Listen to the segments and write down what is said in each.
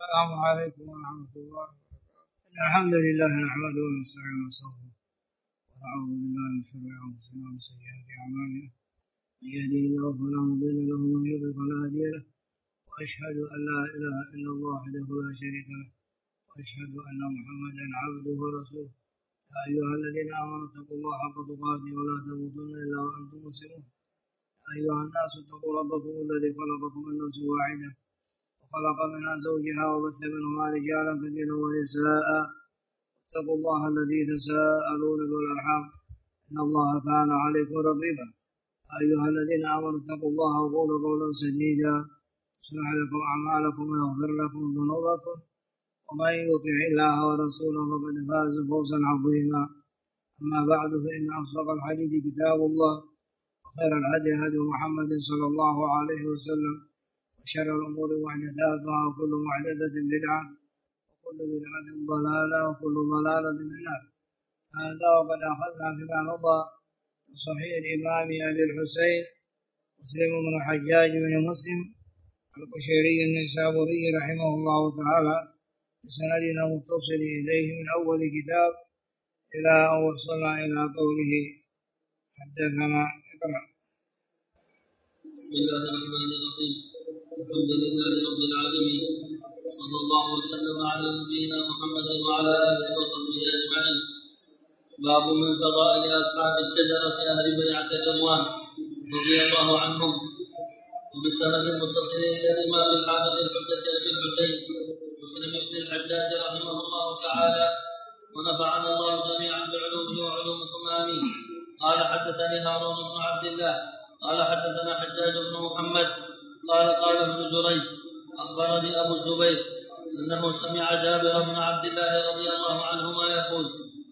السلام عليكم ورحمة الله وبركاته. إن الحمد لله نحمده ونستعينه ونستغفره ونعوذ بالله من شرور أنفسنا ومن سيئات أعمالنا. من يهده الله فلا مضل له ومن يضلل فلا هادي له. وأشهد أن لا إله إلا الله وحده لا شريك له وأشهد أن محمدا عبده ورسوله. يا أيها الذين آمنوا اتقوا الله حق تقاته ولا تموتن إلا وأنتم مسلمون. يا أيها الناس اتقوا ربكم الذي خلقكم من نفس واحدة وخلق منها زوجها وبث منهما رجالا كثيرا ونساء. اتقوا الله الذي تساءلون به والأرحام إن الله كان عليكم رقيبا. يا أيها الذين آمنوا اتقوا الله وقولوا قولا سديدا يصلح لكم أعمالكم ويغفر لكم ذنوبكم ومن يطع الله ورسوله فقد فاز فوزا عظيما. أما بعد فإن أصدق الحديث كتاب الله وخير الهدي هدي محمد صلى الله عليه وسلم وشر الأمور محدثاتها وكل محدثة بدعة وكل بدعة ضلالة وكل ضلالة في النار. هذا وقد أخذنا كتاب الله من صحيح الإمام أبي الحسين مسلم بن الحجاج بن مسلم القشيري النيسابوري رحمه الله تعالى بسندنا متصل إليه من أول كتاب إلى أن وصلنا إلى قوله حدثنا. اقرأ. بسم الله الرحمن الرحيم. الحمد لله رب العالمين صلى الله وسلم على نبينا محمد وعلى آله وصحبه أجمعين. باب من فضائل أصحاب الشجرة أهل بيعة الرضوان رضي الله عنهم. وبسند متصل إلى الإمام الحافظ الحجة أبي الحسين مسلم بن الحجاج رحمه الله تعالى ونفعنا الله جميعا بعلومه وعلومكم آمين. قال حدثني هارون بن عبد الله قال حدثنا حجاج بن محمد قال ابن جريج أخبرني أبو الزبير أنه سمع جابر بن عبد الله رضي الله عنهما يقول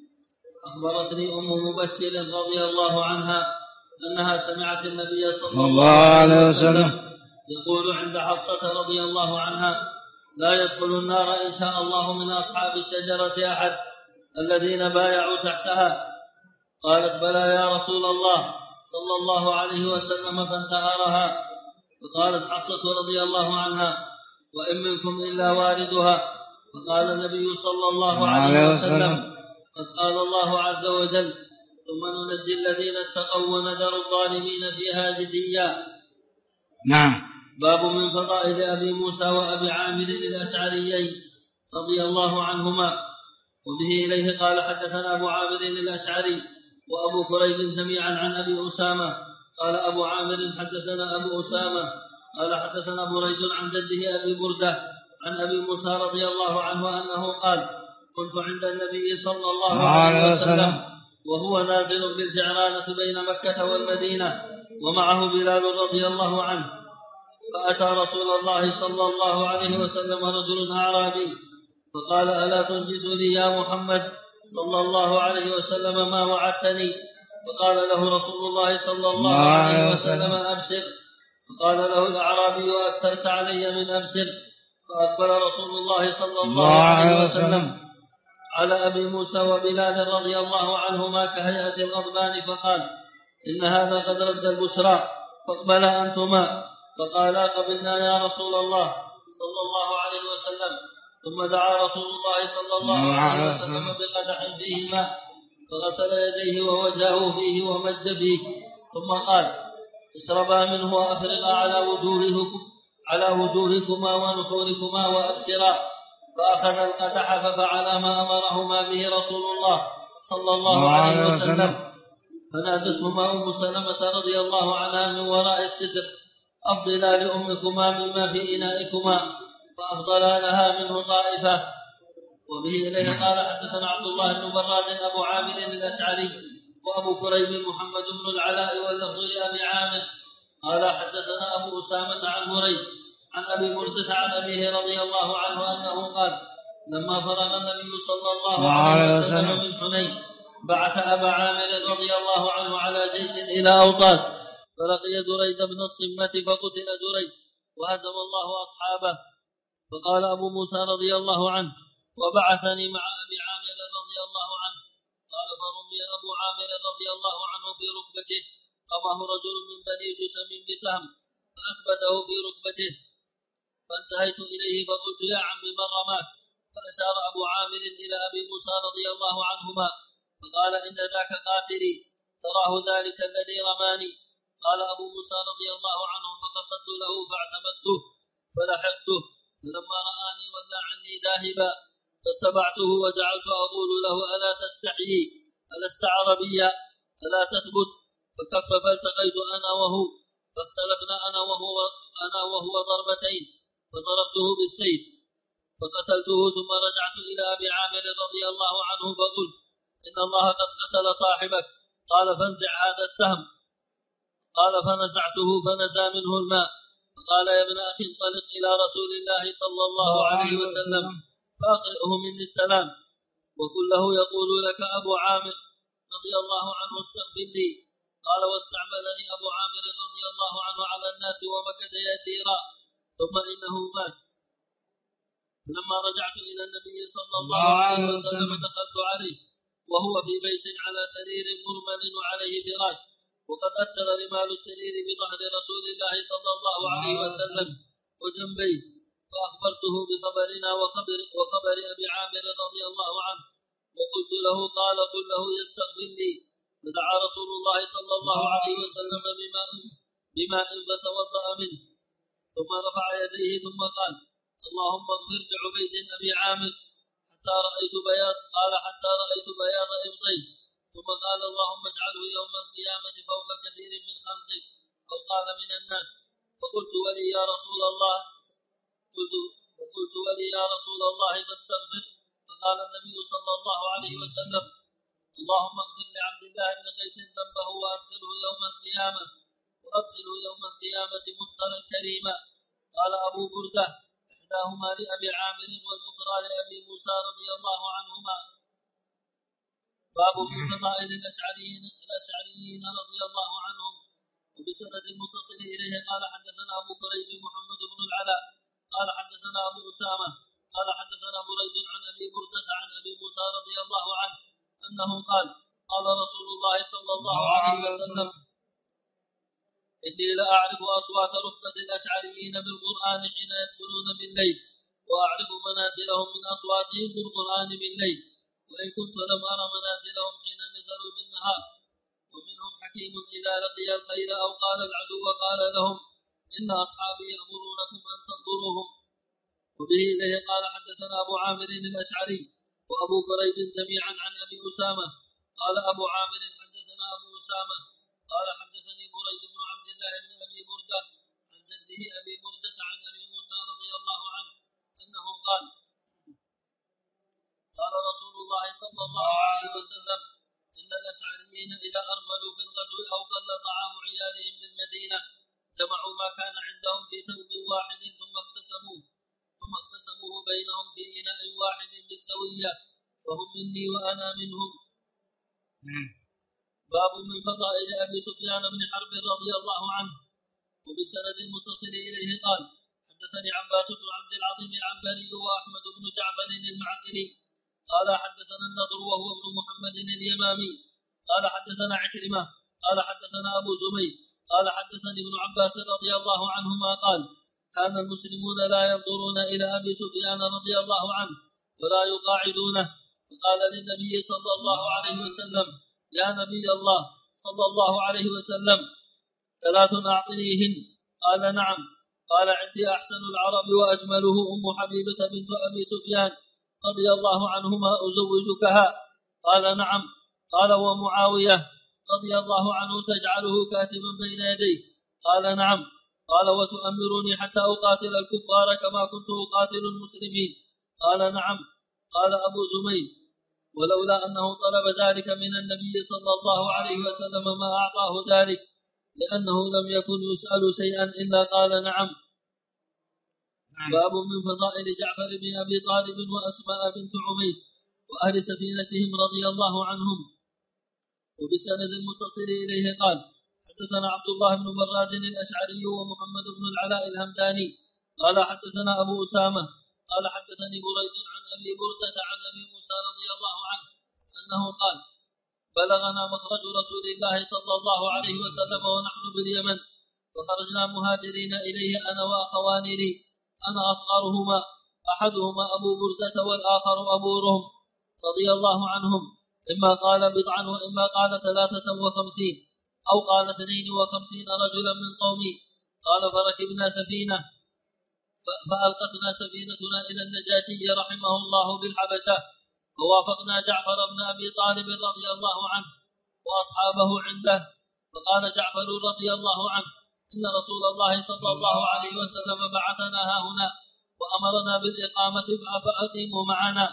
أخبرتني أم مبشر رضي الله عنها أنها سمعت النبي صلى الله عليه وسلم يقول عند حفصة رضي الله عنها لا يدخل النار إن شاء الله من أصحاب الشجرة أحد الذين بايعوا تحتها. قالت بلى يا رسول الله صلى الله عليه وسلم فانتهرها. فقالت حفصة رضي الله عنها وإن منكم إلا واردها. فقال النبي صلى الله عليه وسلم قد قال الله عز وجل ثم ننجي الذين اتقوا ونذر الظالمين فيها جثيا. نعم. باب من فضائل أبي موسى وأبي عامر الأشعريين رضي الله عنهما. وبه إليه قال حدثنا أبو عامر الأشعري وأبو كريب جميعا عن أبي أسامة قال أبو عامر حدثنا أبو أسامة قال حدثنا بريد عن جده أبي بردة عن أبي موسى رضي الله عنه أنه قال كنت عند النبي صلى الله عليه وسلم وهو نازل بالجعرانة بين مكة والمدينة ومعه بلال رضي الله عنه. فأتى رسول الله صلى الله عليه وسلم رجل أعرابي فقال ألا تنجز لي يا محمد صلى الله عليه وسلم ما وعدتني؟ فقال له رسول الله صلى الله عليه وسلم أبشر. فقال له الأعرابي أكثرت علي من أبشر. فأقبل رسول الله صلى الله عليه وسلم على أبي موسى وبلال رضي الله عنهما كهيئة الغضبان فقال إن هذا قد رد البشرى فاقبلا أنتما. فقالا قبلنا يا رسول الله صلى الله عليه وسلم. ثم دعا رسول الله صلى الله عليه وسلم بقدح فيه ماء فغسل يديه ووجهه فيه ومج فيه ثم قال اشربا منه وأفرغا على وجوهكما ونحوركما وأبشرا. فأخذ القدح ففعل ما أمرهما به رسول الله صلى الله عليه وسلم. فنادتهما أم سلمة رضي الله عنها من وراء الستر أفضلا لأمكما مما في إنائكما فأفضلا لها منه طائفة. وبه إليه قال حدثنا عبد الله بن براد أبو عامر الأشعري وأبو كريب محمد بن العلاء واللفظ لأبي عامر قال حدثنا أبو أسامة عن بريد عن أبي بردة عن أبيه رضي الله عنه أنه قال لما فرغ النبي صلى الله عليه وسلم من حنين بعث أبا عامر رضي الله عنه على جيش إلى أوطاس فلقي دريد بن الصمة فقتل دريد وهزم الله أصحابه. فقال أبو موسى رضي الله عنه وبعثني مع أبي عامر رضي الله عنه. قال فرمي أبو عامر رضي الله عنه في ركبته قامه رجل من بني جسم بسهم فأثبته في ركبته فانتهيت إليه فقلت يا عم من فأشار أبو عامر إلى أبي موسى رضي الله عنهما فقال إن ذاك قاتلي تراه ذلك الذي رماني. قال أبو موسى رضي الله عنه فقصدت له فاعتمدته فلحقته فلما رآني ولى عني ذاهبا فاتبعته وجعلت أقول له ألا تستحيي ألست عربيا ألا تثبت فكف فالتقيت أنا وهو فاختلفنا أنا وهو ضربتين فضربته بالسيف فقتلته ثم رجعت إلى أبي عامر رضي الله عنه فقلت إن الله قد قتل صاحبك. قال فانزع هذا السهم. قال فنزعته فنزى منه الماء فقال يا ابن أخي انطلق إلى رسول الله صلى الله عليه وسلم فأقرئه مني السلام وقل له يقول لك أبو عامر رضي الله عنه استغفر لي. قال واستعملني أبو عامر رضي الله عنه على الناس ومكث يسيرا ثم إنه مات. فلما رجعت إلى النبي صلى الله عليه وسلم دخلت عليه وهو في بيت على سرير مرمل وعليه فراش وقد أثر رمال السرير بظهر رسول الله صلى الله عليه وسلم وجنبيه فأخبرته بخبرنا وخبر أبي عامر رضي الله عنه وقلت له قال قل له يستغفر لي. فدعا رسول الله صلى الله عليه وسلم بماء فتوضأ منه ثم رفع يديه ثم قال اللهم اغفر لعبيد أبي عامر حتى رأيت بياض إبطيه ثم قال اللهم اجعله يوم القيامة فوق كثير من خلقك أو قال من الناس. فقلت ولي يا رسول الله فاستغفر. فقال النبي صلى الله عليه وسلم اللهم اغفر لعبد الله بن قيس ذنبه وأدخله يوم القيامة مدخلا كريما. قال أبو بردة إحداهما لأبي عامر والأخرى لأبي موسى رضي الله عنهما. باب من فضائل الأشعريين رضي الله عنهم. وبسند المتصل إليه قال حدثنا أبو كريب محمد بن العلاء قال حدثنا أبو أسامة قال حدثنا بريد عن أبي بردة عن أبي موسى رضي الله عنه أنه قال قال رسول الله صلى الله عليه وسلم إني لأعرف أصوات رفقة الأشعريين بالقرآن حين يدخلون بالليل وأعرف منازلهم من أصواتهم بالقرآن بالليل وإن كنت لم أرى منازلهم حين نزلوا بالنهار. ومنهم حكيم إذا لقي الخير أو قال العدو قال لهم إن أصحابي يأمرونكم أن تنظروهم. وبه إليه قال حدثنا أبو عامر الأشعري وأبو كريب جميعا عن أبي أسامة قال أبو عامر حدثنا أبو أسامة قال حدثني بريد بن عبد الله بن أبي بردة عن جده أبي بردة عن أبي موسى رضي الله عنه أنه قال قال رسول الله صلى الله عليه وسلم إن الأشعريين إذا أرملوا في الغزو أو قل طعام عيالهم بالمدينة جمعوا ما كان عندهم في ثوب واحد ثم اقتسموه بينهم في إناء واحد بالسوية فهم مني وأنا منهم. باب من فضائل أبي سفيان بن حرب رضي الله عنه. وبالسند المتصل إليه قال حدثني عباس بن عبد العظيم العنبري وأحمد بن جعفر المعقلي قال حدثنا النضر وهو ابن محمد اليمامي قال حدثنا عكرمة قال حدثنا أبو زميل قال حدثني ابن عباس رضي الله عنهما قال كان المسلمون لا ينظرون إلى أبي سفيان رضي الله عنه ولا يقاعدونه فقال للنبي صلى الله عليه وسلم يا نبي الله صلى الله عليه وسلم ثلاث أعطنيهن. قال نعم. قال عندي أحسن العرب وأجمله أم حبيبة بنت أبي سفيان رضي الله عنهما أزوجكها. قال نعم. قال ومعاوية رضي الله عنه تجعله كاتبا بين يديه. قال نعم. قال وتؤمرني حتى أقاتل الكفار كما كنت أقاتل المسلمين. قال نعم. قال أبو زميل ولولا أنه طلب ذلك من النبي صلى الله عليه وسلم ما أعطاه ذلك لأنه لم يكن يسأل شيئا إلا قال نعم. باب من فضائل جعفر بن أبي طالب وأسماء بنت عميس وأهل سفينتهم رضي الله عنهم. وبسند المتصل إليه قال حدثنا عبد الله بن براد الأشعري ومحمد بن العلاء الهمداني قال حدثنا أبو أسامة قال حدثني بريد عن أبي بردة عن أبي موسى رضي الله عنه أنه قال بلغنا مخرج رسول الله صلى الله عليه وسلم ونحن باليمن فخرجنا مهاجرين إليه أنا وأخواني لي أنا أصغرهما أحدهما أبو بردة والآخر أبو رهم رضي الله عنهم، إما قال بضعا وإما قال 53 أو قال 52 رجلا من قومي. قال فركبنا سفينة فألقتنا سفينتنا إلى النجاشي رحمه الله بالحبشة، فوافقنا جعفر بن أبي طالب رضي الله عنه وأصحابه عنده، فقال جعفر رضي الله عنه إن رسول الله صلى الله عليه وسلم بعثنا هاهنا وأمرنا بالإقامة فأقيموا معنا.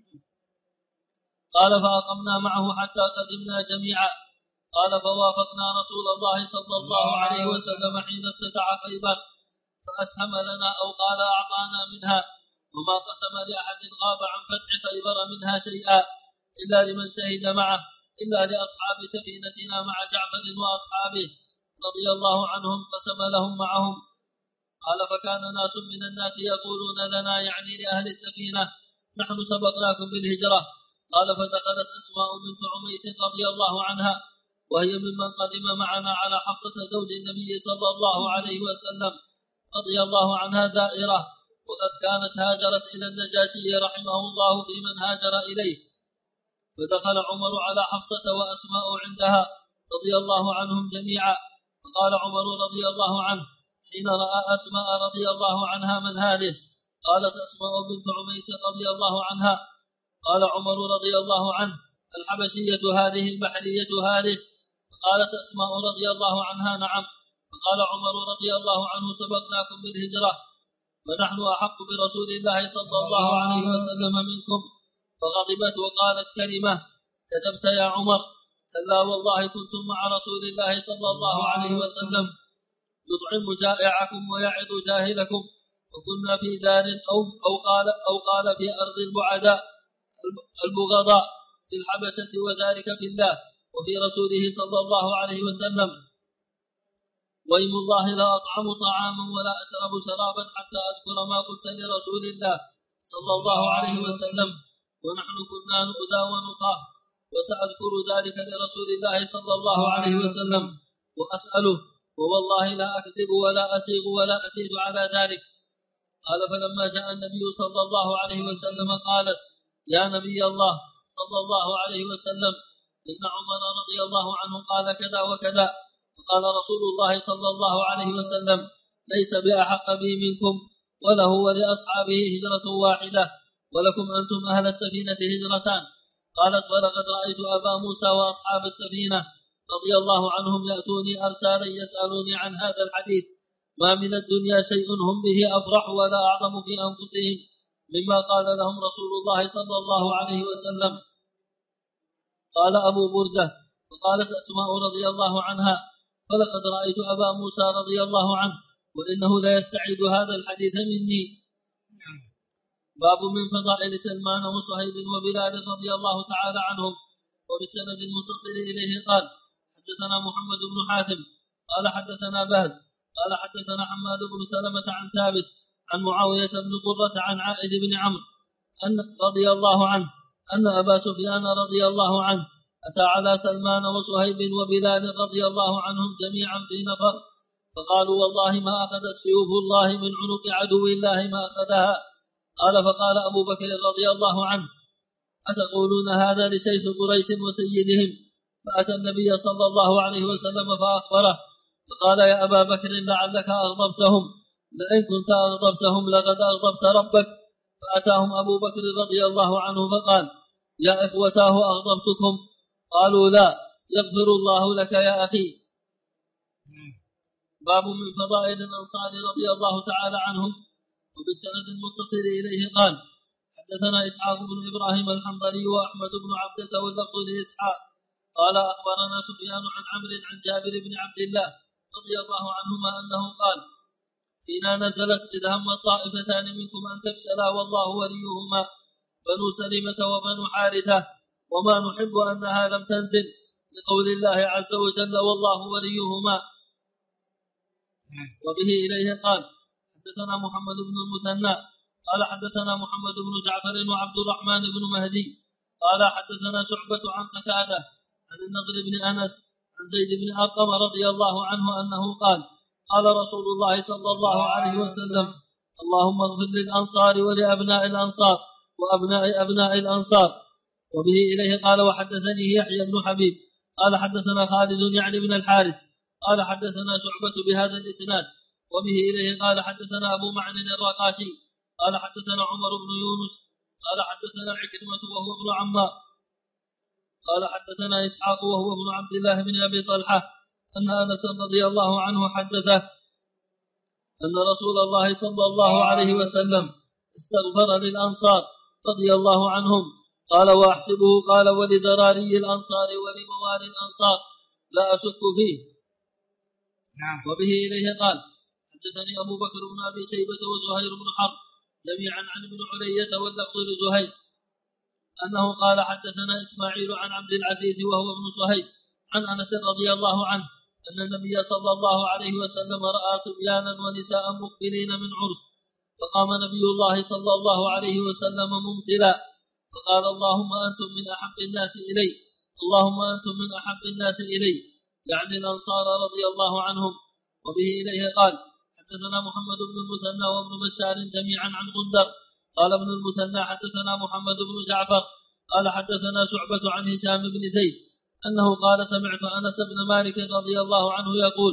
قال فأقمنا معه حتى قدمنا جميعا. قال فوافقنا رسول الله صلى الله عليه وسلم حين افتتح خيبر فأسهم لنا أو قال أعطانا منها، وما قسم لأحد غاب عن فتح خيبر منها شيئا إلا لمن شهد معه إلا لأصحاب سفينتنا مع جعفر وأصحابه رضي الله عنهم قسم لهم معهم. قال فكان ناس من الناس يقولون لنا يعني لأهل السفينة نحن سبقناكم بالهجرة. قال فدخلت أسماء بنت عميس رضي الله عنها وهي ممن قدم معنا على حفصة زوج النبي صلى الله عليه وسلم رضي الله عنها زائرة، وقد كانت هاجرت إلى النجاشي رحمه الله في من هاجر إليه. فدخل عمر على حفصة وأسماء عندها رضي الله عنهم جميعا، فقال عمر رضي الله عنه حين رأى أسماء رضي الله عنها من هذه؟ قالت أسماء بنت عميس رضي الله عنها. قال عمر رضي الله عنه الحبشية هذه البحرية هذه؟ فقالت أسماء رضي الله عنها نعم. فقال عمر رضي الله عنه سبقناكم بالهجرة ونحن أحق برسول الله صلى الله عليه وسلم منكم. فغضبت وقالت كلمة كذبت يا عمر، كلا والله كنتم مع رسول الله صلى الله عليه وسلم يطعم جائعكم ويعظ جاهلكم، وكنا في دار أو قال في أرض البعداء البغضاء في الحبشة، وذلك في الله وفي رسوله صلى الله عليه وسلم. وإم الله لا أطعم طعاما ولا أشرب شرابا حتى أذكر ما قلت لرسول الله صلى الله عليه وسلم، ونحن كنا نؤذى ونخاف، وسأذكر ذلك لرسول الله صلى الله عليه وسلم وأسأله، ووالله لا أكذب ولا أسيغ ولا أزيد على ذلك. قال فلما جاء النبي صلى الله عليه وسلم قالت يا نبي الله صلى الله عليه وسلم إن عمر رضي الله عنه قال كذا وكذا. فقال رسول الله صلى الله عليه وسلم ليس بأحق بي منكم، وله ولأصحابه هجرة واحدة، ولكم أنتم أهل السفينة هجرتان. قالت فلقد رأيت أبا موسى وأصحاب السفينة رضي الله عنهم يأتوني أرسالا يسألوني عن هذا الحديث، ما من الدنيا شيء هم به أفرح ولا أعظم في أنفسهم مما قال لهم رسول الله صلى الله عليه وسلم. قال أبو بردة وقالت أسماء رضي الله عنها فلقد رأيت أبا موسى رضي الله عنه وإنه لا يستعيد هذا الحديث مني. باب من فضائل سلمان وصهيب وبلال رضي الله تعالى عنهم. وبالسند المتصل إليه قال حدثنا محمد بن حاتم قال حدثنا بهز قال حدثنا حماد بن سلمة عن ثابت عن معاوية بن قرة عن عائد بن عمرو أن رضي الله عنه أن أبا سفيان رضي الله عنه أتى على سلمان وصهيب وبلال رضي الله عنهم جميعا في نفر، فقالوا والله ما أخذت سيوف الله من عنق عدو الله ما أخذها. قال فقال أبو بكر رضي الله عنه أتقولون هذا لشيخ قريش وسيدهم؟ فأتى النبي صلى الله عليه وسلم فأخبره، فقال يا أبا بكر لعلك أغضبتهم، لئن كنت أغضبتهم لقد أغضبت ربك. فأتاهم أبو بكر رضي الله عنه فقال يا إخوتاه أغضبتكم؟ قالوا لا، يغفر الله لك يا أخي. باب من فضائل الأنصار رضي الله تعالى عنهم. وبالسند المتصل إليه قال حدثنا إسحاق بن إبراهيم الحنظلي وأحمد بن عبدة واللفظ لإسحاق قال أخبرنا سفيان عن عمرو عن جابر بن عبد الله رضي الله عنهما أنه قال فينا نزلت إذ هم طائفتان منكم أن تفشلا والله وليهما بنو سلمة وبنو حارثة، وما نحب أنها لم تنزل لقول الله عز وجل والله وليهما. وبه إليه قال حدثنا محمد بن المثنى قال حدثنا محمد بن جعفر وعبد الرحمن بن مهدي قال حدثنا شعبة عن قتادة عن النضر بن أنس عن زيد بن أرقم رضي الله عنه أنه قال قال رسول الله صلى الله عليه وسلم اللهم اغفر للأنصار ولأبناء الأنصار وأبناء أبناء الأنصار. وبه إليه قال وحدثني يحيى بن حبيب قال حدثنا خالد يعني بن الحارث قال حدثنا شعبة بهذا الإسناد. وبه إليه قال حدثنا أبو معن الرقاشي قال حدثنا عمر بن يونس قال حدثنا عكرمة وهو ابن عمار قال حدثنا إسحاق وهو ابن عبد الله بن أبي طلحة أن أنس رضي الله عنه حدثه أن رسول الله صلى الله عليه وسلم استغفر للأنصار رضي الله عنهم قال وأحسبه قال ولذراري الأنصار ولموالي الأنصار لا أشك فيه. وبه إليه قال حدثني أبو بكر بن أبي شيبة وزهير بن حرب جميعا عن ابن علية واللفظ لزهير أنه قال حدثنا إسماعيل عن عبد العزيز وهو ابن صهيب عن أنس رضي الله عنه أن النبي صلى الله عليه وسلم رأى صبيانا ونساء مقبلين من عرس فقام نبي الله صلى الله عليه وسلم ممتلا فقال اللهم أنتم من أحب الناس إلي اللهم أنتم من أحب الناس إلي يعني الأنصار رضي الله عنهم. وبه إليه قال حدثنا محمد بن المثنى وابن بشار جميعا عن غندر قال ابن المثنى حدثنا محمد بن جعفر قال حدثنا شعبة عن هشام بن زيد أنه قال سمعت أنس بن مالك رضي الله عنه يقول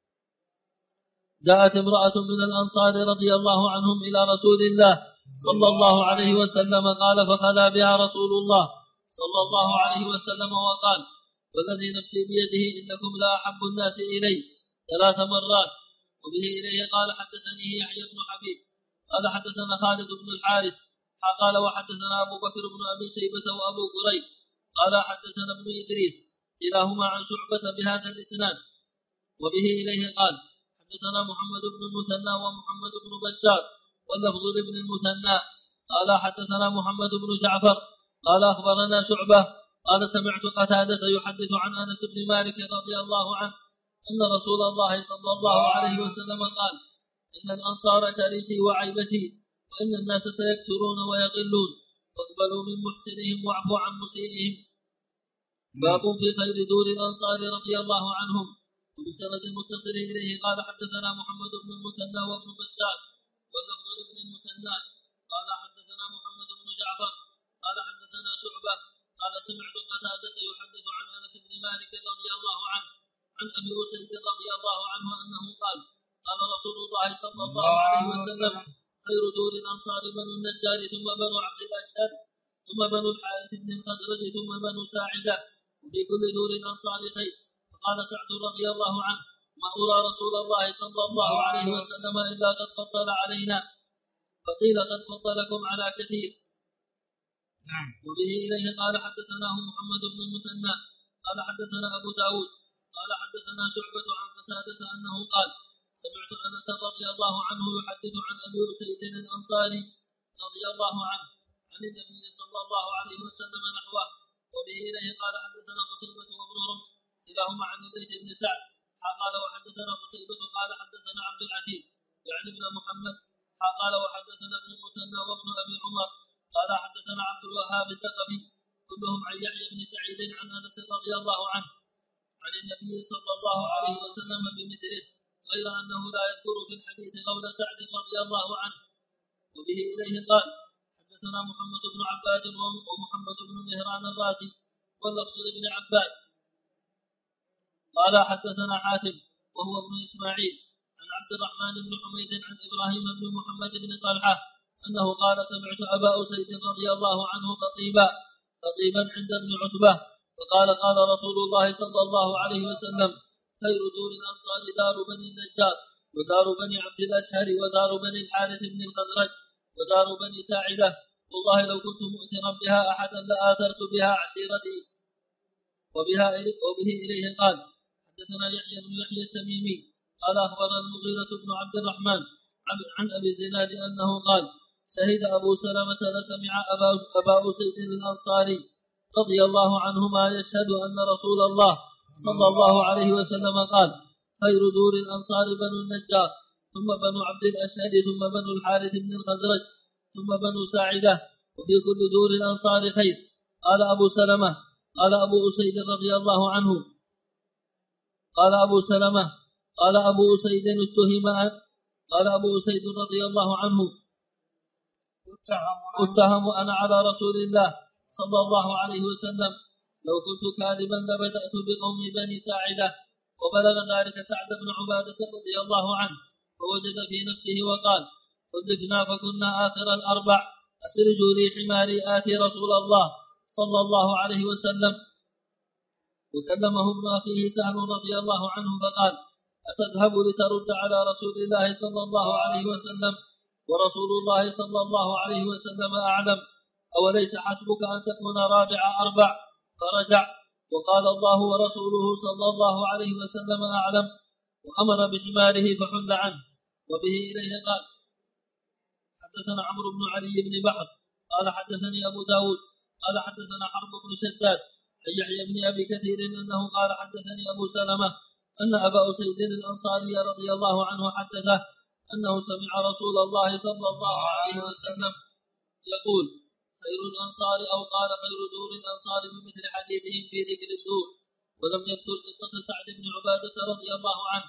جاءت امرأة من الأنصار رضي الله عنهم إلى رسول الله صلى الله عليه وسلم قال فخلا بها رسول الله صلى الله عليه وسلم وقال والذي نفسي بيده إنكم لا أحب الناس إلي 3 مرات. وبه إليه قال حدثني يحيى بن حبيب قال حدثنا خالد بن الحارث قال وحدثنا أبو بكر بن أبي شيبة وأبو كريب قال حدثنا ابن إدريس كلاهما عن شعبة بهذا الإسناد. وبه إليه قال حدثنا محمد بن المثنى ومحمد بن بشار واللفظ لابن المثنى قال حدثنا محمد بن جعفر قال أخبرنا شعبة قال سمعت قتادة يحدث عن أنس بن مالك رضي الله عنه أن رسول الله صلى الله عليه وسلم قال إن الأنصار كريسي وعيبتي وإن الناس سيكثرون ويقلون فاقبلوا من محسنهم واعفوا عن مسيئهم. باب في خير دور الأنصار رضي الله عنهم. وبسند المتصل إليه قال حدثنا محمد بن المثنى وابن بشار واللفظ لابن المثنى قال حدثنا محمد بن جعفر قال حدثنا شعبة قال سمعت قتادة يحدث عن أنس بن مالك رضي الله عنه عن أبي أسيد رضي الله عنه أنه قال قال رسول الله صلى الله عليه وسلم خير دور الأنصار بنو النجار ثم بنو عبد الأشهر ثم بنو الحارث بن الخزرج ثم بنو ساعدة وفي كل دور الأنصار خير. فقال سعد رضي الله عنه ما أرى رسول الله صلى الله عليه وسلم إلا قد فضل علينا فقيل قد فضلكم على كثير. وبه إليه قال حدثناه محمد بن المثنى قال حدثنا أبو داود قال حدثنا شعبة عن قتادة أنه قال سمعت أنس رضي الله عنه يحدث عن أبي أسيد الأنصاري رضي الله عنه عن النبي صلى الله عليه وسلم نحوه. وبه إليه قال حدثنا قتيبة وابن رمح كلاهما عن الليث بن سعد قال وحدثنا قتيبة قال حدثنا عبد العزيز يعني ابن محمد قال وحدثنا ابن المثنى وابن أبي عمر قال حدثنا عبد الوهاب الثقفي كلهم عن يحيى بن سعيد عن أنس رضي الله عنه عن النبي صلى الله عليه وسلم بمثله غير أنه لا يذكر في الحديث قول سعد رضي الله عنه. وبه إليه قال حدثنا محمد بن عباد ومحمد بن مهران الرازي واللفظ لابن عباد قال حدثنا حاتم وهو ابن إسماعيل عن عبد الرحمن بن حميد عن إبراهيم بن محمد بن طلحة أنه قال سمعت أبا أسيد رضي الله عنه خطيبا عند ابن عتبة فقال قال رسول الله صلى الله عليه وسلم خير دور الأنصار دار بني النجار ودار بني عبد الأشهر ودار بني الحارث بن الخزرج ودار بني ساعدة والله لو كنت مؤثرا بها أحدا لآثرت بها عشيرتي. وبه إليه قال حدثنا يحيى بن يحيى التميمي قال أخبرنا المغيرة بن عبد الرحمن عن أبي الزناد أنه قال شهد أبو سلمة لسمع أبا أسيد الأنصاري رضي الله عنهما يشهد أن رسول الله صلى الله عليه وسلم قال خير دور الأنصار بنو النجار ثم بنو عبد الأشهر ثم بنو الحارث بن الخزرج ثم بنو ساعدة وفي كل دور الأنصار خير. قال أبو سلمة قال أبو أسيد رضي الله عنه قال أبو سلمة قال أبو أسيد قال أبو أسيد رضي الله عنه اتهم أنا على رسول الله صلى الله عليه وسلم لو كنت كاذبا لبدأت بقوم بني ساعدة. وبلغ ذلك سعد بن عبادة رضي الله عنه فوجد في نفسه وقال خلفنا فكنا آخر الأربع أسرجوا لي حماري آتي رسول الله صلى الله عليه وسلم. وكلمه ابن أخيه سهل رضي الله عنه فقال أتذهب لترد على رسول الله صلى الله عليه وسلم ورسول الله صلى الله عليه وسلم أعلم أوليس حسبك أن تكون رابع أربع؟ فرجع وقال الله ورسوله صلى الله عليه وسلم أعلم وأمر بحماره فحل عنه. وبه إليه قال حدثنا عمرو بن علي بن بحر قال حدثني أبو داود قال حدثنا حرب بن شداد عن يحيى بن أبي كثير أنه قال حدثني أبو سلمة أن أبا أسيد الأنصاري رضي الله عنه حدثه أنه سمع رسول الله صلى الله عليه وسلم يقول خير الأنصار أو قال خير دور الأنصار بمثل حديثهم في ذكر الدور. ولم يذكر قصة سعد بن عبادة رضي الله عنه.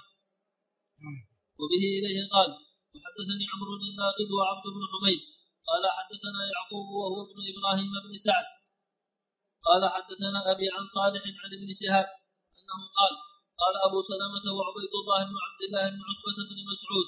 وبه إليه قال وحدثني عمرو الناقد وعبد بن حميد قال حدثنا يعقوب وهو ابن إبراهيم بن سعد قال حدثنا أبي عن صالح عن ابن شهاب أنه قال قال أبو سلمة وعبيد الله بن عبد الله بن عتبة بن مسعود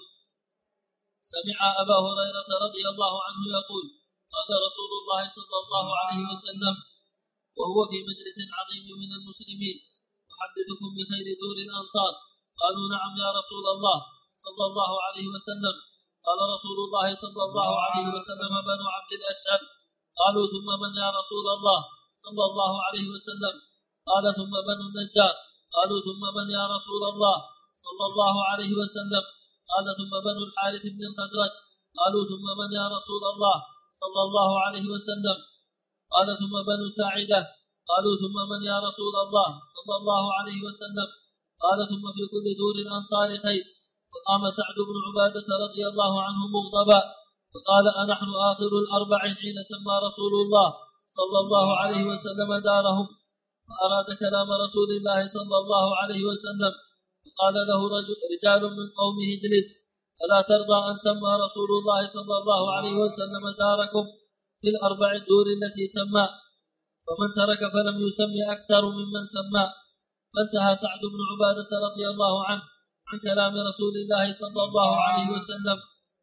سمع أبا هريرة رضي الله عنه يقول قال رسول الله صلى الله عليه وسلم وهو في مجلس عظيم من المسلمين أحدثكم بخير دور الأنصار؟ قالوا نعم يا رسول الله صلى الله عليه وسلم. قال رسول الله صلى الله عليه وسلم بنو عبد الأشهل. قالوا ثم من يا رسول الله صلى الله عليه وسلم؟ قال ثم بنو النجار. قالوا ثم من يا رسول الله صلى الله عليه وسلم؟ قال ثم بنو الحارث بن الخزرج. قالوا ثم من يا رسول الله صلى الله عليه وسلم؟ قال ثم بنو ساعدة. قالوا ثم من يا رسول الله صلى الله عليه وسلم؟ قال ثم في كل دور الأنصار خير. فقام سعد بن عبادة رضي الله عنه مغضبا فقال أنحن آخر الأربع حين سمى رسول الله صلى الله عليه وسلم دارهم. فأراد كلام رسول الله صلى الله عليه وسلم فقال له رجال من قومه اجلس ألا ترضى أن سمى رسول الله صلى الله عليه وسلم داركم في الأربع الدور التي سمى؟ فمن ترك فلم يسمي أكثر ممن سمى. فانتهى سعد بن عبادة رضي الله عنه عن كلام رسول الله صلى الله عليه وسلم.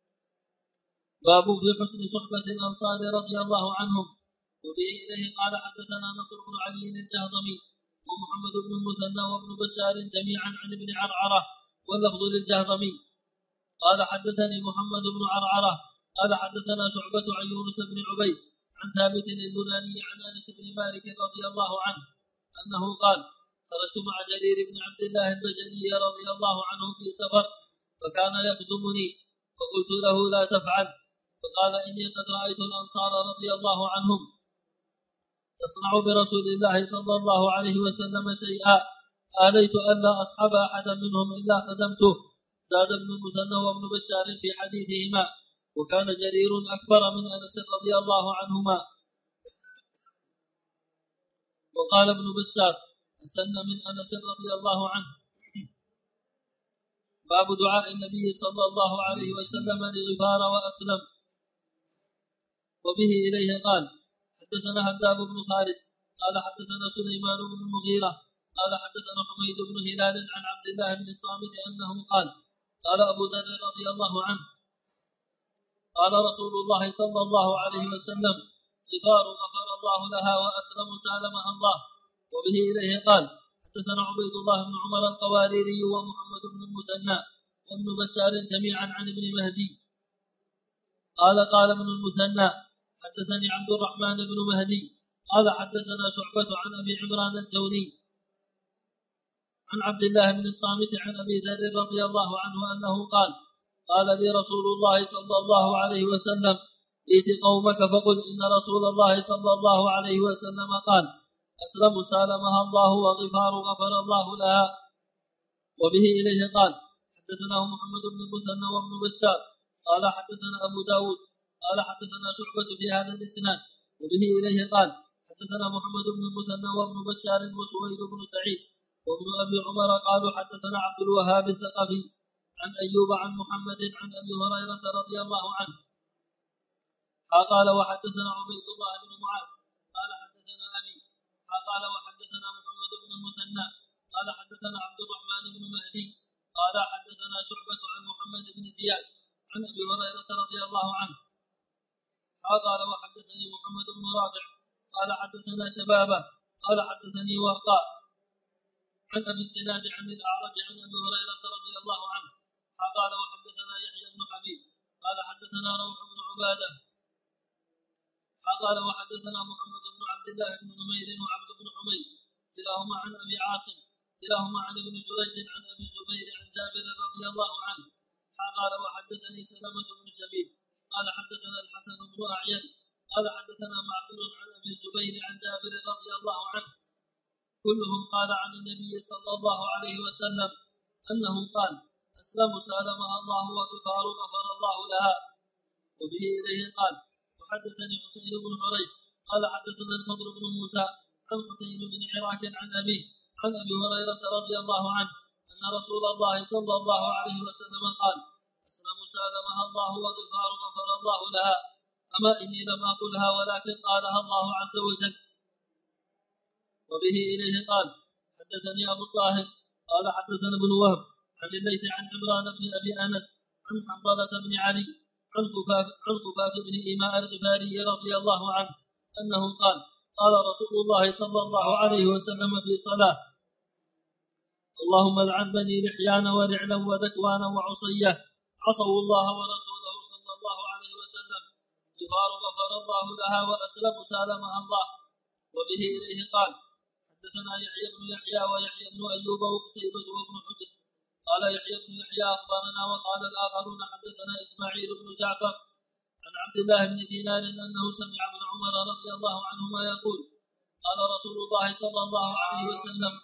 باب في حسن صحبة الأنصار رضي الله عنهم. وبه إليه قال حدثنا نصر بن علي الجهضمي ومحمد بن المثنى وابن بشار جميعا عن ابن عرعرة واللفظ للجهضمي قال حدثني محمد بن عرعرة قال حدثنا شعبة عن يونس بن عبيد عن ثابت البناني عن أنس بن مالك رضي الله عنه أنه قال خرجت مع جرير بن عبد الله البجلي رضي الله عنه في سفر فكان يخدمني فقلت له لا تفعل فقال إني قد رأيت الأنصار رضي الله عنهم تصنع برسول الله صلى الله عليه وسلم شيئا آليت ألا أصحب أحدا منهم إلا خدمته. زاد ابن المثنى وابن بشار في حديثهما وكان جرير أكبر من أنس رضي الله عنهما. وقال ابن بشار أسن من أنس رضي الله عنه. باب دعاء النبي صلى الله عليه وسلم لغفار وأسلم. وبه إليه قال حدثنا هداب بن خالد قال حدثنا سليمان بن المغيرة قال حدثنا حميد بن هلال عن عبد الله بن الصامت أنه قال قال أبو ذر رضي الله عنه قال رسول الله صلى الله عليه وسلم غفار غفر الله لها وأسلم سالمها الله. وبه إليه قال حدثنا عبيد الله بن عمر القواريري ومحمد بن المثنى وابن بشار جميعا عن ابن مهدي قال ابن المثنى حدثني عبد الرحمن بن مهدي قال حدثنا شعبة عن أبي عمران الجوني عن عبد الله بن الصامت عن أبي ذر رضي الله عنه أنه قال لي رسول الله صلى الله عليه وسلم ائت قومك فقل إن رسول الله صلى الله عليه وسلم قال أسلم سالمها الله وغفار غفر الله لها. وبه إليه قال حدثناه محمد بن المثنى وابن بشار قال حدثنا أبو داود قال حدثنا شعبة في هذا الإسناد. وبه إليه قال حدثنا محمد بن المثنى وابن بشار وسويد بن سعيد وابن أبي عمر قالوا حدثنا عبد الوهاب الثقفي عن أيوب عن محمد عن أبي هريرة رضي الله عنه قال وحدثنا عبيد الله بن معاذ قال حدثنا أبي قال وحدثنا محمد بن المثنى قال حدثنا عبد الرحمن بن مهدي قال حدثنا شعبة عن محمد بن زياد عن أبي هريرة رضي الله عنه قال وحدثني محمد بن رافع قال حدثنا شبابه قال حدثني وقاء عن أبي الزناد عن الأعرج عن أبي هريرة رضي الله عنه قال وحدثنا يحيى بن حبيب قال حدثنا روح بن عبادة قال وحدثنا محمد بن عبد الله بن نمير وعبد بن حميد كلاهما عن أبي عاصم كلاهما عن ابن جريج عن أبي الزبير عن جابر رضي الله عنه قال وحدثني سلمة بن شبيب قال حدثنا الحسن بن أعين قال حدثنا معبد عن أبي الزبير عن جابر رضي الله عنه كلهم قال عن النبي صلى الله عليه وسلم أنه قال أسلم سالمها الله وغفار غفر الله لها. وبه إليه قال وحدثني حسين بن حريث قال حدثنا الفضل بن موسى عن حسين بن عراك عن أبيه عن أبي هريرة رضي الله عنه أن رسول الله صلى الله عليه وسلم قال أسلم سالمها الله وغفار غفر الله لها. أما إني لم أقلها ولكن قالها الله عز وجل. وبه إليه قال حدثني أبو الطاهر قال حدثنا ابن وهب عن الليث عن عمران بن أبي أنس عن حنظلة بن علي عن خفاف بن إيماء الغفاري رضي الله عنه أنه قال قال رسول الله صلى الله عليه وسلم في صلاة اللهم لعن بني لحيان ورعلا وذكوان وعصية عصوا الله ورسوله صلى الله عليه وسلم غفار غفر الله لها وأسلم سالمها الله. وبه إليه قال حدثنا يحيى بن يحيى ويحيى بن أيوب وقتيبة وابن حجر قال يحيى بن يحيى أخبرنا وقال الآخرون حدثنا إسماعيل بن جعفر عن عبد الله بن دينار أنه سمع ابن عمر رضي الله عنهما يقول قال رسول الله صلى الله عليه وسلم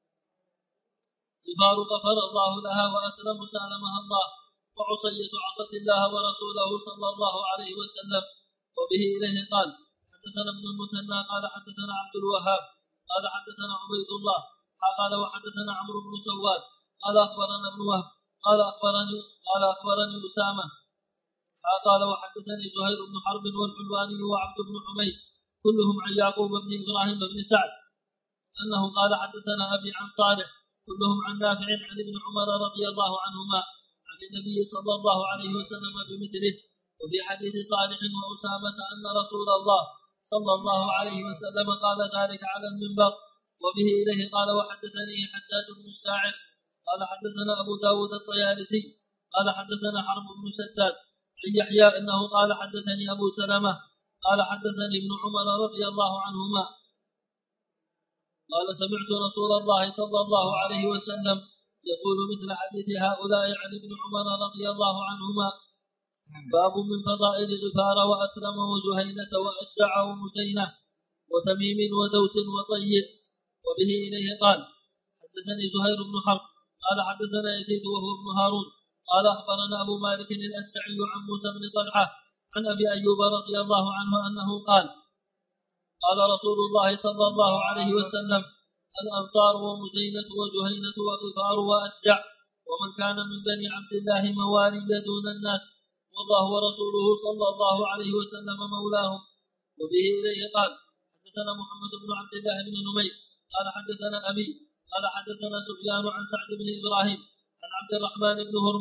غفار غفر الله لها وأسلم سالمها الله وعصية عصت الله ورسوله صلى الله عليه وسلم. وبه إليه قال حدثنا ابن المثنى قال حدثنا عبد الوهاب قال حدثنا عبيد الله قال وحدثنا عمرو بن سواد قال أخبرنا ابن وهب قال أخبرني أسامة قال وحدثني زهير بن حرب والحلواني وعبد بن حميد كلهم عن يعقوب بن إبراهيم بن سعد أنه قال حدثنا أبي عن صالح كلهم عن نافع عن ابن عمر رضي الله عنهما عن النبي صلى الله عليه وسلم بمثله. وفي حديث صالح وأسامة أن رسول الله صلى الله عليه وسلم قال ذلك على المنبر. وبه إليه قال وحدثني حجاج بن الشاعر قال حدثنا أبو داود الطيالسي قال حدثنا حرب بن شداد عن يحيى إنه قال حدثني أبو سلمة قال حدثني ابن عمر رضي الله عنهما قال سمعت رسول الله صلى الله عليه وسلم يقول مثل حديث هؤلاء عن ابن عمر رضي الله عنهما. باب من فضائل غفار وأسلم وجهينة وأشجع ومزينة وتميم ودوس وطيب. وبه إليه قال حدثني زهير بن حرب قال حدثنا يزيد وهو ابن هارون قال أخبرنا أبو مالك الأشجعي عن موسى بن طلحة عن أبي أيوب رضي الله عنه أنه قال قال رسول الله صلى الله عليه وسلم الأنصار ومزينة وجهينة وغفار وأشجع ومن كان من بني عبد الله موالي دون الناس والله ورسوله صلى الله عليه وسلم مولاهم. وبه إليه قال حدثنا محمد بن عبد الله بن نمير قال حدثنا أبي قال حدثنا سفيان عن سعد بن إبراهيم عن عبد الرحمن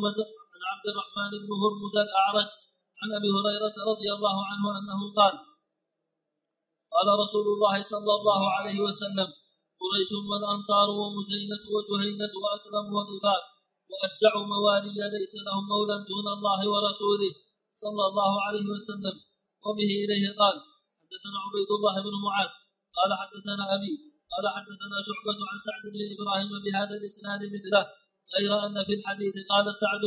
بن هرمز الأعرج عن أبي هريرة رضي الله عنه أنه قال قال رسول الله صلى الله عليه وسلم قريش والأنصار ومزينة وجهينة وأسلم وغفار وأشجع موالي ليس لهم مولى دون الله ورسوله صلى الله عليه وسلم. وبه إليه قال حدثنا عبيد الله بن معاذ قال حدثنا أبي قال حدثنا شعبة عن سعد بن إبراهيم بهذا الإسناد مثله غير أن في الحديث قال سعد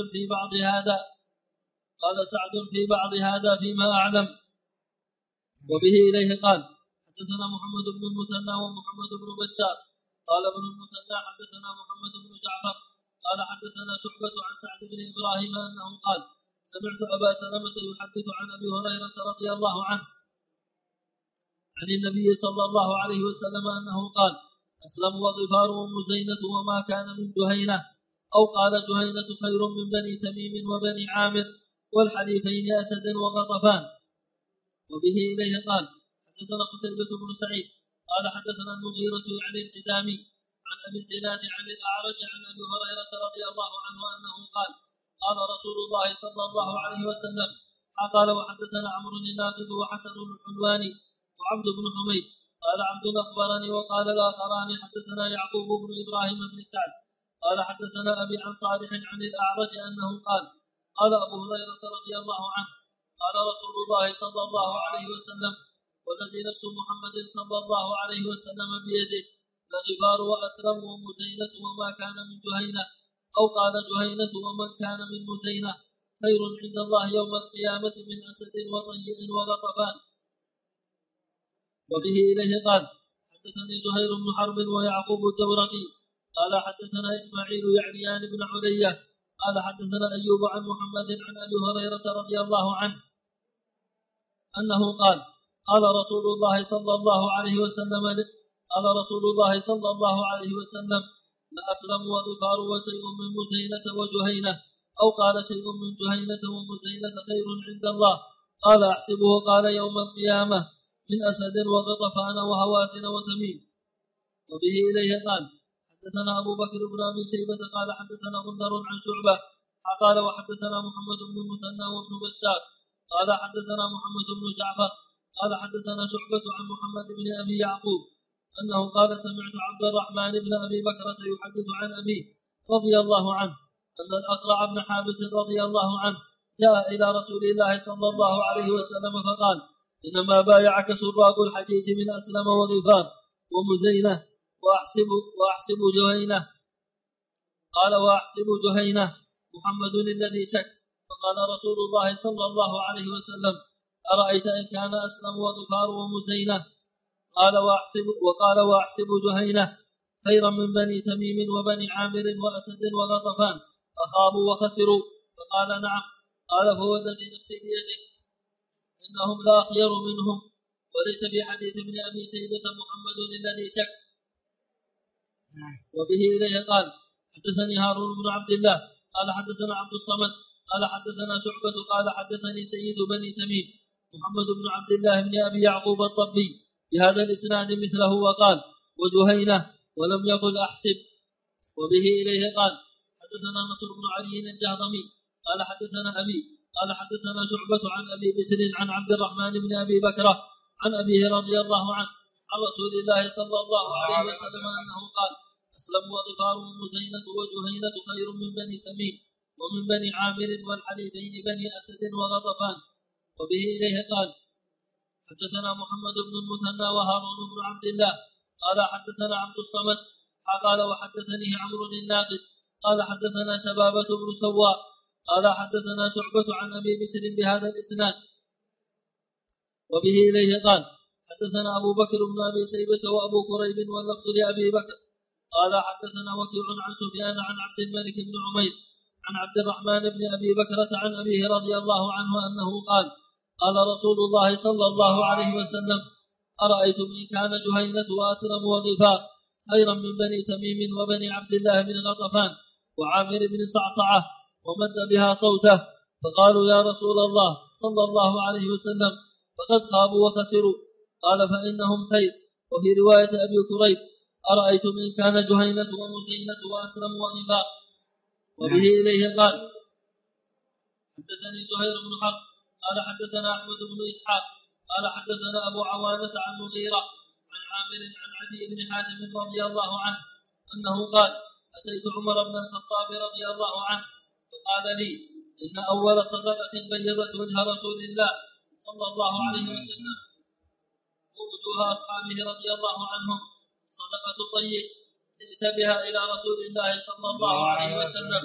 في بعض هذا فيما أعلم. وبه إليه قال حدثنا محمد بن المثنى ومحمد بن بشار قال ابن المثنى حدثنا محمد بن جعفر قال حدثنا شعبة عن سعد بن إبراهيم أنه قال سمعت أبا سلمة يحدث عن أبي هريرة رضي الله عنه عن النبي صلى الله عليه وسلم أنه قال أسلم وغفار ومزينة وما كان من جهينة أو قال جهينة خير من بني تميم وبني عامر والحليفين أسد وغطفان. وبه إليه قال حدثنا قتيبة بن سعيد قال حدثنا المغيرة يعني الحزامي عن أبي الزناد عن الأعرج عن أبي هريرة رضي الله عنه أنه قال قال رسول الله صلى الله عليه وسلم قال وحدثنا عمرو الناقد وحسن الحلواني وعبد بن حميد قال عبد أخبرني وقال الآخران حدثنا يعقوب بن إبراهيم بن سعد قال حدثنا أبي عن صالح عن الأعرج أنه قال قال أبو هريرة رضي الله عنه قال رسول الله صلى الله عليه وسلم والذي نفس محمد صلى الله عليه وسلم بيده لغفار وأسلم ومزينة وما كان من جهينة أو قال جهينة ومن كان من مزينة خير عند الله يوم القيامة من أسد وطيء وغطفان. وبه إليه قال حدثني زهير بن حرب ويعقوب الدورقي قال حدثنا إسماعيل يعنيان بن علية قال حدثنا أيوب عن محمد عن أبي هريرة رضي الله عنه أنه قال قال رسول الله صلى الله عليه وسلم لأسلم وغفار وشيء من مزينة وجهينة أو قال شيء من جهينة ومزينة خير عند الله قال أحسبه قال يوم القيامة من أسد وغطفان وهوازن وتميم. وبه إليه قال حدثنا أبو بكر بن أبي شيبة قال حدثنا غندر عن شعبة قال وحدثنا محمد بن المثنى وابن بشار قال حدثنا محمد بن جعفر قال حدثنا شعبة عن محمد بن أبي يعقوب أنه قال سمعت عبد الرحمن بن أبي بكرة يحدث عن أبيه رضي الله عنه أن الأقرع بن حابس رضي الله عنه جاء إلى رسول الله صلى الله عليه وسلم فقال إنما بايعك سراق الحديث من أسلم وغفار ومزينة وأحسب جهينة قال وأحسب جهينة محمد الذي شك فقال رسول الله صلى الله عليه وسلم أرأيت إن كان أسلم وغفار ومزينة قال وأحسب جهينة خيرا من بني تميم وبني عامر وأسد وغطفان أخابوا وخسروا فقال نعم قال فهو الذي نفسي بيده إنهم لا خير منهم وليس في حديث ابن أبي شيبة محمد الذي شك. وبه إليه قال حدثني هارون بن عبد الله قال حدثنا عبد الصمد قال حدثنا شعبة قال حدثني سيد بني تميم محمد بن عبد الله بن أبي يعقوب الطبي بهذا الإسناد مثله وقال وجهينة ولم يقل أحسب. وبه إليه قال حدثنا نصر بن علي الجهضمي قال حدثنا أبي قال حدثنا شعبة عن أبي بسر عن عبد الرحمن بن أبي بكرة عن أبيه رضي الله عنه عن رسول الله صلى الله عليه وسلم أنه قال أسلم وغفار ومزينة وجهينة خير من بني تميم ومن بني عامر والحليفين بني أسد وغطفان. وبه إليه قال حدثنا محمد بن المثنى وهارون بن عبد الله قال حدثنا عبد الصمد قال وحدثني عمرو الناقد قال حدثنا شبابة بن سواء قال حدثنا شعبة عن أبي بسر بهذا الإسناد. وبه إليه قال حدثنا أبو بكر بن أبي شيبة وأبو كريب واللفظ لأبي بكر قال حدثنا وكيع عن سفيان عن عبد الملك بن عمير عن عبد الرحمن بن أبي بكرة عن أبيه رضي الله عنه أنه قال قال رسول الله صلى الله عليه وسلم أرأيتم إن كان جهينة وأسلم وغفار خيرا من بني تميم وبني عبد الله بن غطفان وعامر بن صعصعة ومد بها صوته فقالوا يا رسول الله صلى الله عليه وسلم فقد خابوا وخسروا قال فإنهم خير. وفي رواية أبي كريب أرأيتم إن كان جهينة ومزينة وأسلم وغفار. وبه إليه قال حدثني زهير بن حرب قال حدثنا أحمد بن إسحاق قال حدثنا أبو عوانة عن مغيرة عن عامر عن عدي بن حاتم رضي الله عنه أنه قال أتيت عمر بن الخطاب رضي الله عنه فقال لي إن أول صدقة بيضت وجه رسول الله صلى الله عليه وسلم ووجوه أصحابه رضي الله عنهم صدقة الطيب جئت بها إلى رسول الله صلى الله عليه وسلم.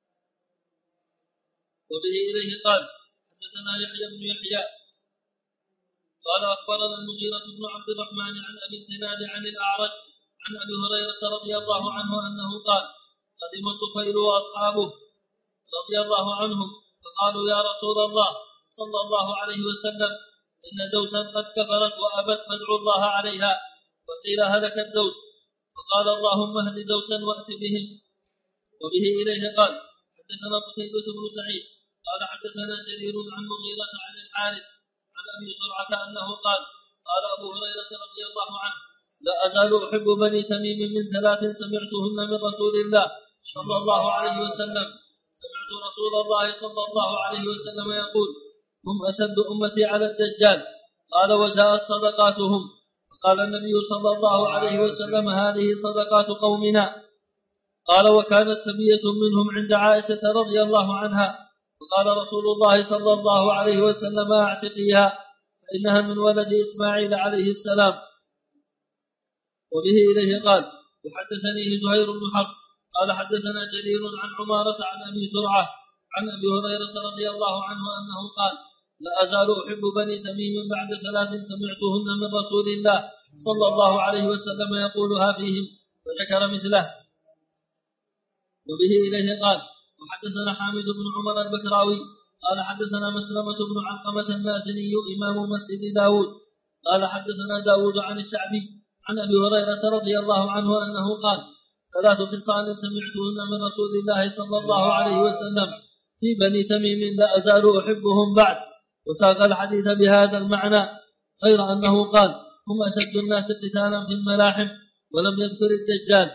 وبه إليه قال حدثنا يحيى بن يحيى قال أخبرنا المغيرة بن عبد الرحمن عن أبي الزناد عن الأعرج عن أبي هريرة رضي الله عنه أنه قال قدم الطفيل وأصحابه رضي الله عنهم فقالوا يا رسول الله صلى الله عليه وسلم إن دوسا قد كفرت وأبت فادعوا الله عليها فقيل هلك الدوس فقال اللهم اهد دوسا وأت بهم وبه إليه قال حدثنا قتيبة بن سعيد قال حدثنا جرير عن مغيرة عن الحارث عن أبي زرعة أنه قال قال أبو هريرة رضي الله عنه لا أزال أحب بني تميم من 3 سمعتهن من رسول الله صلى الله عليه وسلم. سمعت رسول الله صلى الله عليه وسلم يقول هم أشد أمتي على الدجال. قال وجاءت صدقاتهم. قال النبي صلى الله عليه وسلم هذه صدقات قومنا. قال وكانت سبية منهم عند عائشة رضي الله عنها فقال رسول الله صلى الله عليه وسلم اعتقيها فإنها من ولد إسماعيل عليه السلام. وبه إليه قال وحدثني زهير بن حرب قال حدثنا جرير عن عمارة عن أبي زرعة عن أبي هريرة رضي الله عنه أنه قال لا أزال أحب بني تميم بعد 3 سمعتهن من رسول الله صلى الله عليه وسلم يقولها فيهم فذكر مثله. وبه إليه قال وحدثنا حامد بن عمر البكراوي قال حدثنا مسلمة بن علقمة المازني إمام مسجد داود قال حدثنا داود عن الشعبي عن أبي هريرة رضي الله عنه أنه قال 3 خصال سمعتهن من رسول الله صلى الله عليه وسلم في بني تميم لا أزال أحبهم بعد. وساق الحديث بهذا المعنى غير أنه قال هم أشد الناس قتالا في الملاحم ولم يذكر الدجال.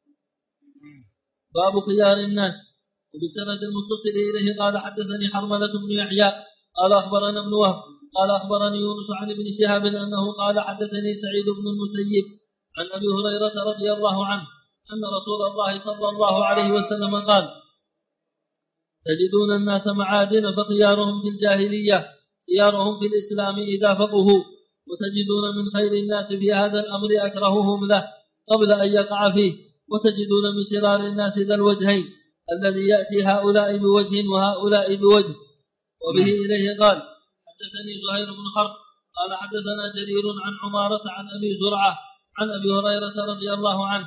باب خيار الناس. وبسند المتصل إليه قال حدثني حرملة بن يحيى قال أخبرنا ابن وهب قال أخبرني يونس عن ابن شهاب أنه قال حدثني سعيد بن المسيب عن أبي هريرة رضي الله عنه أن رسول الله صلى الله عليه وسلم قال تجدون الناس معادن فخيارهم في الجاهلية خيارهم في الإسلام إذا فقهوا وتجدون من خير الناس في هذا الأمر أكرههم له قبل أن يقع فيه وتجدون من شرار الناس ذا الوجهين الذي يأتي هؤلاء بوجه وهؤلاء بوجه. وبه إليه قال حدثني زهير بن حرب قال حدثنا جرير عن عمارة عن أبي زرعة عن أبي هريرة رضي الله عنه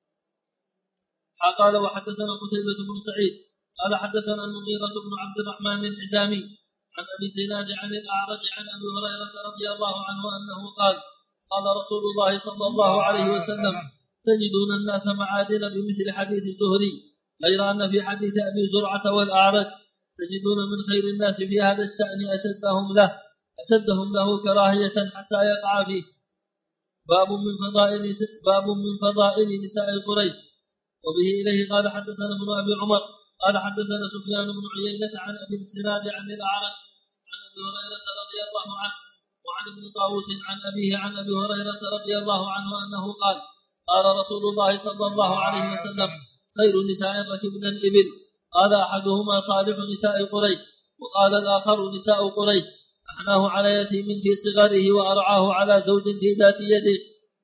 قال وحدثنا قتيبة بن سعيد قال حدثنا المغيرة بن عبد الرحمن الحزامي عن أبي زناد عن الأعرج عن أبي هريرة رضي الله عنه أنه قال قال رسول الله صلى الله عليه وسلم تجدون الناس معادن بمثل حديث الزهري غير أن في حديث أبي زرعة والأعرج تجدون من خير الناس في هذا الشأن أشدهم له كراهية حتى يقع فيه. باب من فضائل نساء قريش. وبه إليه قال حدثنا ابن أبي عمر قال حدثنا سفيان بن عيينة عن أبي الزناد عن الأعرج عن أبي هريرة رضي الله عنه وعن ابن طاووس عن أبيه عن أبي هريرة رضي الله عنه أنه قال قال رسول الله صلى الله عليه وسلم خير نساء ركبنا الإبل. قال أحدهما صالح نساء قريش وقال الآخر نساء قريش أحناه على يتيم في صغره وأرعاه على زوج في ذات يده.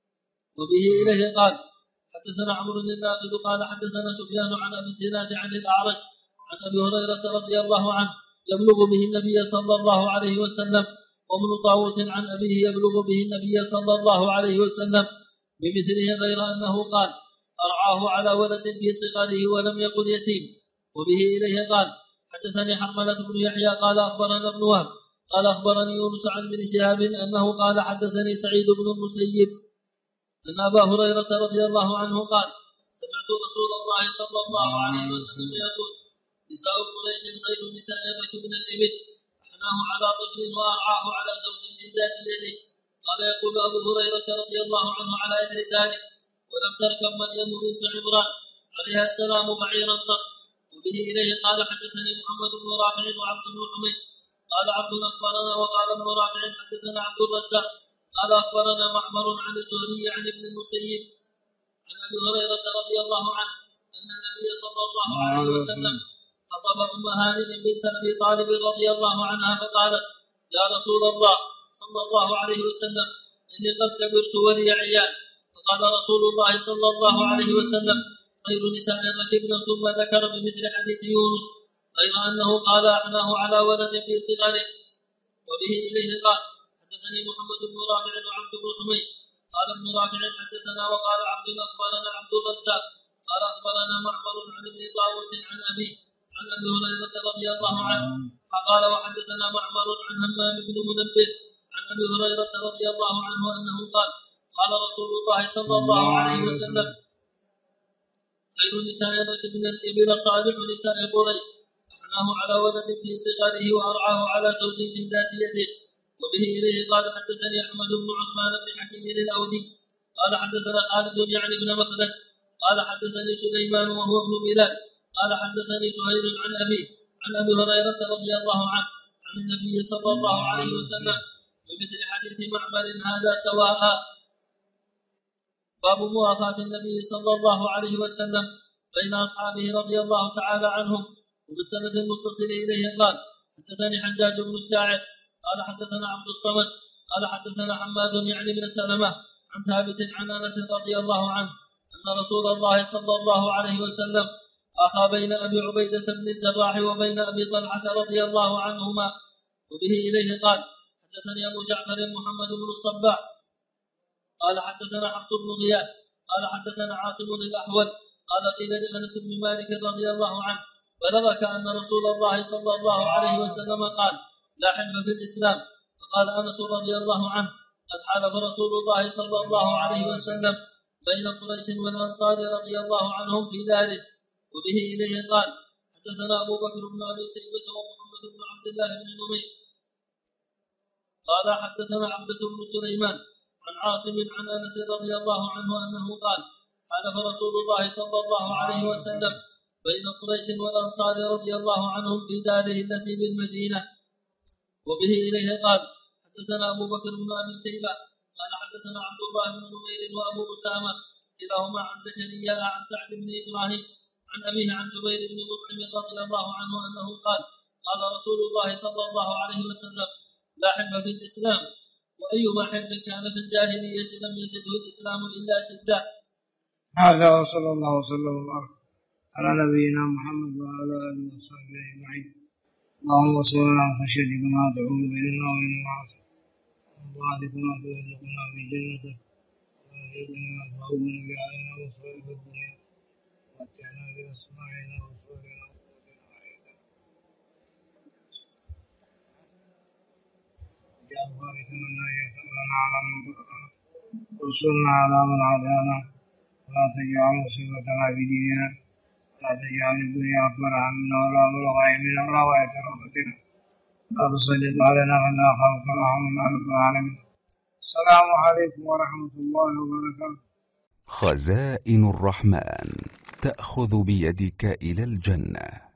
وبه إليه قال حدثنا عمرو الناقد قال حدثنا سفيان عن أبي الزناد عن الأعرج عن أبي هريرة رضي الله عنه يبلغ به النبي صلى الله عليه وسلم وابن طاووس عن أبيه يبلغ به النبي صلى الله عليه وسلم بمثله غير أنه قال أرعاه على ولد في صغره ولم يقل يتيم. وبه إليه قال حدثني حرملة بن يحيى قال أخبرنا ابن وهب قال أخبرني يونس عن بن شهاب أنه قال حدثني سعيد بن المسيب أن أبا هريرة رضي الله عنه قال سمعت رسول الله صلى الله عليه وسلم يقول نساء قريش خير نساء ركبنا الإبل أحناه على طفل وأرعاه على زوج في ذات يده. قال يقول أبو هريرة رضي الله عنه على إثر ذلك ولم تركب مريم بنت عمران عليها السلام بعيرا قط. وبه إليه قال حدثني محمد بن رافع وعبد بن حميد قال عبد أخبرنا وقال ابن رافع حدثنا عبد الرزاق قال أخبرنا معمر عن الزهري عن ابن المسيب عن أبي هريرة رضي الله عنه أن النبي صلى الله عليه وسلم خطب أم هانئ بنت أبي طالب رضي الله عنها فقالت يا رسول الله صلى الله عليه وسلم إني قد كبرت ولي عيال. فقال رسول الله صلى الله عليه وسلم خير نساء ركبنا ثم ذكر بمثل حديث يونس غير أنه قال أحناه على ولد في صغره. وبه إليه قال حدثني محمد بن رافع وعبد بن حميد قال ابن رافع حدثنا وقال عبد أخبرنا عبد الرزاق قال أخبرنا معمر عن ابن طاووس عن أبيه عن أبي هريرة رضي الله عنه قال وحدثنا معمر عن همام بن منبه عن أبي هريرة رضي الله عنه أنه قال قال رسول الله صلى الله عليه وسلم خير نساء ركبنا الإبل صالح نساء قريش أحناه على ولد في صغره وأرعاه على زوج في ذات يده. وبه إليه قال حدثني أحمد بن عثمان بن حكيم الأودي قال حدثنا خالد يعني بن مخلد قال حدثني سليمان وهو ابن بلال قال حدثني سهيل عن أبيه عن أبي هريرة رضي الله عنه عن النبي صلى الله عليه وسلم بمثل حديث معمر هذا سواء. باب موافاة النبي صلى الله عليه وسلم بين أصحابه رضي الله تعالى عنهم. وبالسند المتصل إليه قال حدثني حجاج بن الساعد قال حدثنا عبد الصمد قال حدثنا حماد يعني بن سلمة عن ثابت عن أنس رضي الله عنه أن رسول الله صلى الله عليه وسلم أخى بين أبي عبيدة بن الجراح وبين أبي طلحة رضي الله عنهما. وبه إليه قال حدثني أبو جعفر محمد بن الصباح قال حدثنا حفص بن غياث قال حدثنا عاصم الأحول قال قيل لأنس بن مالك رضي الله عنه بلغك أن رسول الله صلى الله عليه وسلم قال لا حلف في الإسلام. فقال أنس رضي الله عنه قد حلف رسول الله صلى الله عليه وسلم بين قريش والأنصار رضي الله عنهم في داره. وبه إليه قال حدثنا أبو بكر بن أبي شيبة ومحمد بن عبد الله بن نمير قال حدثنا عبدة بن سليمان عن عاصم عن أنس رضي الله عنه أنه قال حلف رسول الله صلى الله عليه وسلم بين قريش والأنصار رضي الله عنهم في داره التي بالمدينة. وبه إليه قال حدثنا أبو بكر بن أبي شيبة قال حدثنا عبد الله بن نمير وأبو أسامة كلاهما عن زكريا عن سعد بن إبراهيم عن أبيه عن جبير بن مطعم رضي الله عنه أنه قال قال رسول الله صلى الله عليه وسلم لا حلف في الإسلام وأيما حلف كان في الجاهلية لم يزده الإسلام إلا شدة. هذا وصلى الله وسلم وبارك على نبينا محمد وعلى آله وصحبه أجمعين. اللهم صل على خشيتك ما تحول بيننا وبين معاصيك وطاعتك ما ترزقنا في جنتك وتجعلنا ما تهون به علينا مصائب الدنيا ومتعنا بأسماعنا وأبصارنا وقوتنا أحييتنا واجعل وارث منا يثأرنا على من ظلمنا وانصرنا على من عادانا ولا تجعل مصيبتنا في ديننا ولا تجعل الدنيا أكبر همنا ولا مبلغ علمنا ولا غاية رغبتنا لا تسلط علينا من لا خافك وارحمنا يا رب العالمين. السلام عليكم ورحمة الله وبركاته. خزائن الرحمن تأخذ بيدك إلى الجنة.